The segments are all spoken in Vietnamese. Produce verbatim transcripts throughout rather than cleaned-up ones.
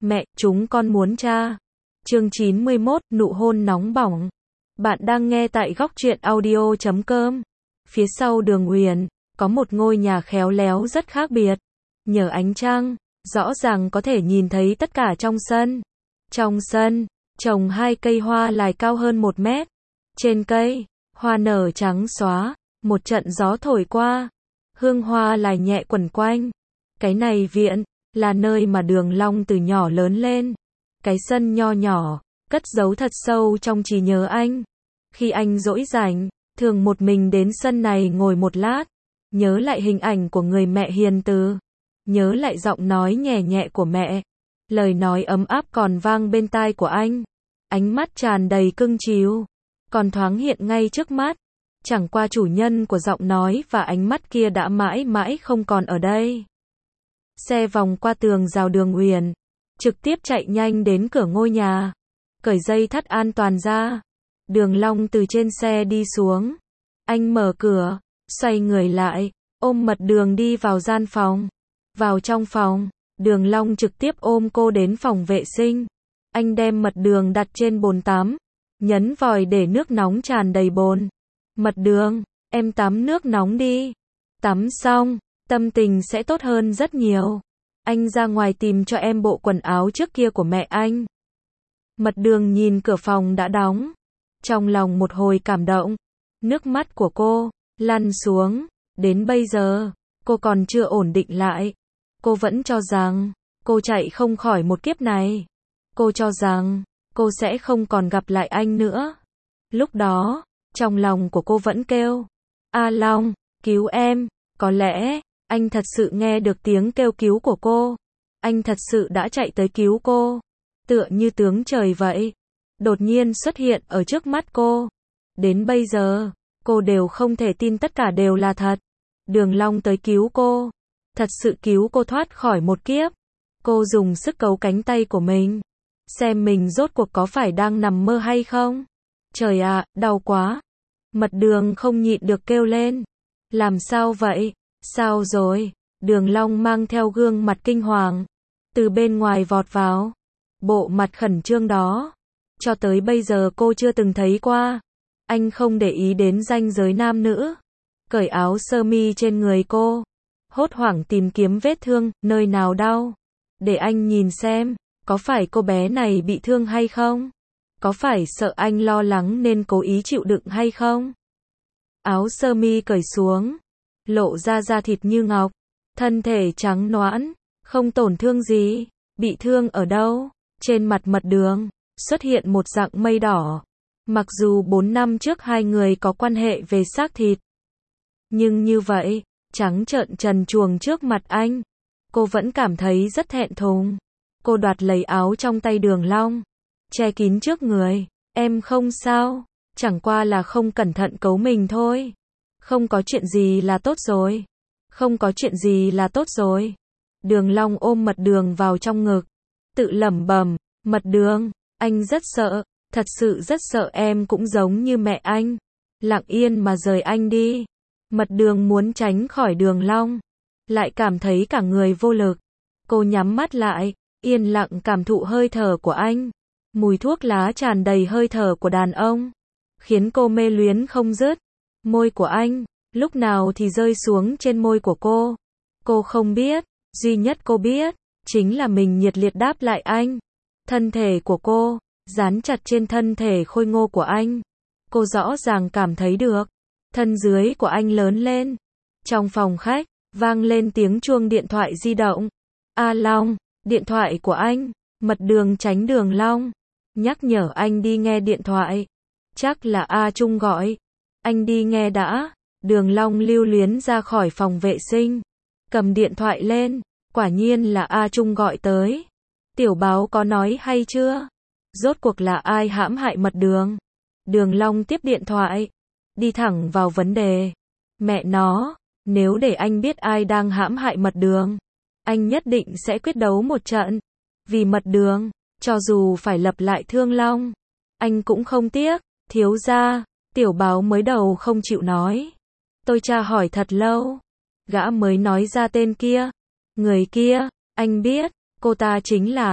Mẹ, chúng con muốn cha. Chương chín mươi mốt, nụ hôn nóng bỏng. Bạn đang nghe tại góc truyện audio chấm com. Phía sau Đường Uyển, có một ngôi nhà khéo léo rất khác biệt. Nhờ ánh trăng, rõ ràng có thể nhìn thấy tất cả trong sân. Trong sân, trồng hai cây hoa lài cao hơn một mét. Trên cây, hoa nở trắng xóa, một trận gió thổi qua. Hương hoa lài nhẹ quẩn quanh. Cái này viện, là nơi mà Đường Long từ nhỏ lớn lên. Cái sân nho nhỏ, cất giấu thật sâu trong trí nhớ anh. Khi anh rỗi rảnh, thường một mình đến sân này ngồi một lát. Nhớ lại hình ảnh của người mẹ hiền từ. Nhớ lại giọng nói nhẹ nhẹ của mẹ. Lời nói ấm áp còn vang bên tai của anh. Ánh mắt tràn đầy cưng chiều, còn thoáng hiện ngay trước mắt. Chẳng qua chủ nhân của giọng nói và ánh mắt kia đã mãi mãi không còn ở đây. Xe vòng qua tường rào Đường Uyển, trực tiếp chạy nhanh đến cửa ngôi nhà, cởi dây thắt an toàn ra. Đường Long từ trên xe đi xuống. Anh mở cửa, xoay người lại, ôm Mật Đường đi vào gian phòng. Vào trong phòng, Đường Long trực tiếp ôm cô đến phòng vệ sinh. Anh đem Mật Đường đặt trên bồn tắm, nhấn vòi để nước nóng tràn đầy bồn. Mật Đường, em tắm nước nóng đi. Tắm xong, tâm tình sẽ tốt hơn rất nhiều. Anh ra ngoài tìm cho em bộ quần áo trước kia của mẹ anh. Mật Đường nhìn cửa phòng đã đóng. Trong lòng một hồi cảm động. Nước mắt của cô lăn xuống. Đến bây giờ, cô còn chưa ổn định lại. Cô vẫn cho rằng cô chạy không khỏi một kiếp này. Cô cho rằng cô sẽ không còn gặp lại anh nữa. Lúc đó, trong lòng của cô vẫn kêu: A Long, cứu em. Có lẽ anh thật sự nghe được tiếng kêu cứu của cô. Anh thật sự đã chạy tới cứu cô. Tựa như tướng trời vậy. Đột nhiên xuất hiện ở trước mắt cô. Đến bây giờ, cô đều không thể tin tất cả đều là thật. Đường Long tới cứu cô. Thật sự cứu cô thoát khỏi một kiếp. Cô dùng sức cấu cánh tay của mình. Xem mình rốt cuộc có phải đang nằm mơ hay không. Trời ạ, đau quá. Mật Đường không nhịn được kêu lên. Làm sao vậy? Sao rồi? Đường Long mang theo gương mặt kinh hoàng, từ bên ngoài vọt vào. Bộ mặt khẩn trương đó, cho tới bây giờ cô chưa từng thấy qua. Anh không để ý đến ranh giới nam nữ. Cởi áo sơ mi trên người cô. Hốt hoảng tìm kiếm vết thương, nơi nào đau. Để anh nhìn xem, có phải cô bé này bị thương hay không? Có phải sợ anh lo lắng nên cố ý chịu đựng hay không? Áo sơ mi cởi xuống, lộ ra da thịt như ngọc, thân thể trắng nõn, không tổn thương gì. Bị thương ở đâu? Trên mặt Mật Đường xuất hiện một dạng mây đỏ. Mặc dù bốn năm trước hai người có quan hệ về xác thịt, nhưng như vậy, trắng trợn trần truồng trước mặt anh, cô vẫn cảm thấy rất thẹn thùng. Cô đoạt lấy áo trong tay Đường Long, che kín trước người. Em không sao, chẳng qua là không cẩn thận cấu mình thôi. Không có chuyện gì là tốt rồi. Không có chuyện gì là tốt rồi. Đường Long ôm Mật Đường vào trong ngực, tự lẩm bẩm, Mật Đường, anh rất sợ, thật sự rất sợ em cũng giống như mẹ anh. Lặng yên mà rời anh đi. Mật Đường muốn tránh khỏi Đường Long, lại cảm thấy cả người vô lực. Cô nhắm mắt lại, yên lặng cảm thụ hơi thở của anh. Mùi thuốc lá tràn đầy hơi thở của đàn ông, khiến cô mê luyến không dứt. Môi của anh, lúc nào thì rơi xuống trên môi của cô. Cô không biết, duy nhất cô biết, chính là mình nhiệt liệt đáp lại anh. Thân thể của cô, dán chặt trên thân thể khôi ngô của anh. Cô rõ ràng cảm thấy được, thân dưới của anh lớn lên. Trong phòng khách, vang lên tiếng chuông điện thoại di động. A Long, điện thoại của anh. Mật Đường tránh Đường Long, nhắc nhở anh đi nghe điện thoại. Chắc là A Trung gọi. Anh đi nghe đã. Đường Long lưu luyến ra khỏi phòng vệ sinh, cầm điện thoại lên. Quả nhiên là A Trung gọi tới. Tiểu báo có nói hay chưa? Rốt cuộc là ai hãm hại Mật Đường? Đường Long tiếp điện thoại, đi thẳng vào vấn đề. Mẹ nó, nếu để anh biết ai đang hãm hại Mật Đường, anh nhất định sẽ quyết đấu một trận. Vì Mật Đường, cho dù phải lập lại Thương Long, anh cũng không tiếc. Thiếu gia, tiểu báo mới đầu không chịu nói. Tôi tra hỏi thật lâu, gã mới nói ra tên kia. Người kia, anh biết, cô ta chính là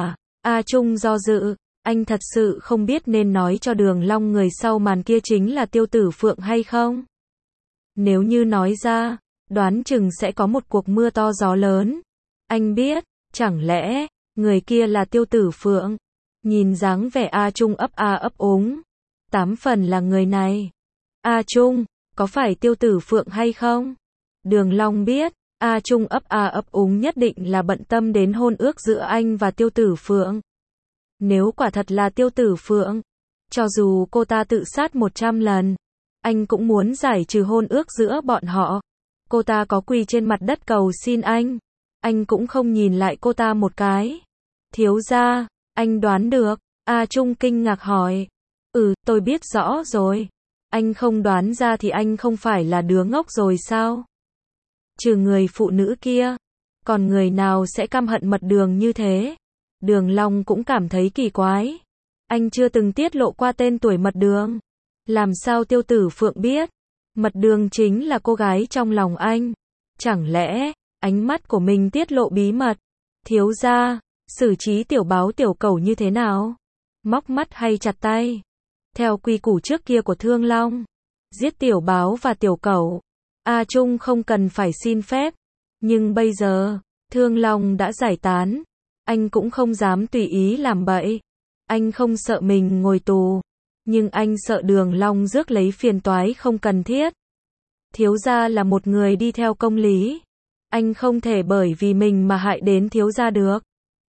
A Trung do dự, anh thật sự không biết nên nói cho Đường Long người sau màn kia chính là Tiêu Tử Phượng hay không. Nếu như nói ra, đoán chừng sẽ có một cuộc mưa to gió lớn. Anh biết, chẳng lẽ, người kia là Tiêu Tử Phượng. Nhìn dáng vẻ A Trung ấp a ấp úng. Tám phần là người này. A Trung, có phải Tiêu Tử Phượng hay không? Đường Long biết, A Trung ấp a ấp úng nhất định là bận tâm đến hôn ước giữa anh và Tiêu Tử Phượng. Nếu quả thật là Tiêu Tử Phượng, cho dù cô ta tự sát một trăm lần, anh cũng muốn giải trừ hôn ước giữa bọn họ. Cô ta có quỳ trên mặt đất cầu xin anh, anh cũng không nhìn lại cô ta một cái. Thiếu gia, anh đoán được. A Trung kinh ngạc hỏi. Ừ, tôi biết rõ rồi. Anh không đoán ra thì anh không phải là đứa ngốc rồi sao? Trừ người phụ nữ kia, còn người nào sẽ căm hận Mật Đường như thế? Đường Long cũng cảm thấy kỳ quái. Anh chưa từng tiết lộ qua tên tuổi Mật Đường. Làm sao Tiêu Tử Phượng biết? Mật Đường chính là cô gái trong lòng anh. Chẳng lẽ, ánh mắt của mình tiết lộ bí mật? Thiếu gia, xử trí tiểu báo tiểu cẩu như thế nào? Móc mắt hay chặt tay? Theo quy củ trước kia của Thương Long, giết tiểu báo và tiểu cẩu, A Trung không cần phải xin phép. Nhưng bây giờ, Thương Long đã giải tán. Anh cũng không dám tùy ý làm bậy. Anh không sợ mình ngồi tù, nhưng anh sợ Đường Long rước lấy phiền toái không cần thiết. Thiếu gia là một người đi theo công lý. Anh không thể bởi vì mình mà hại đến thiếu gia được.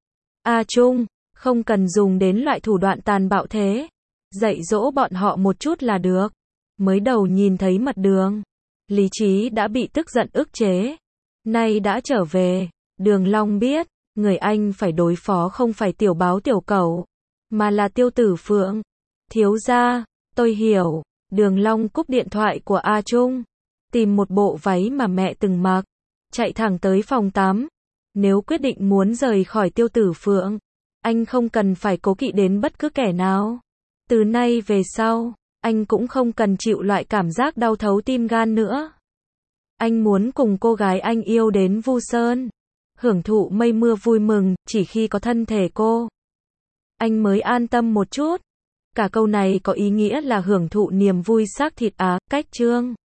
A Trung, không cần dùng đến loại thủ đoạn tàn bạo thế. Dạy dỗ bọn họ một chút là được. Mới đầu nhìn thấy Mật Đường, lý trí đã bị tức giận ức chế. Nay đã trở về, Đường Long biết, người anh phải đối phó không phải tiểu báo tiểu cẩu, mà là Tiêu Tử Phượng. Thiếu gia, tôi hiểu. Đường Long cúp điện thoại của A Trung, tìm một bộ váy mà mẹ từng mặc, chạy thẳng tới phòng tắm. Nếu quyết định muốn rời khỏi Tiêu Tử Phượng, anh không cần phải cố kỵ đến bất cứ kẻ nào. Từ nay về sau, anh cũng không cần chịu loại cảm giác đau thấu tim gan nữa. Anh muốn cùng cô gái anh yêu đến Vu Sơn, hưởng thụ mây mưa vui mừng, chỉ khi có thân thể cô, anh mới an tâm một chút. Cả câu này có ý nghĩa là hưởng thụ niềm vui xác thịt á, cách chương.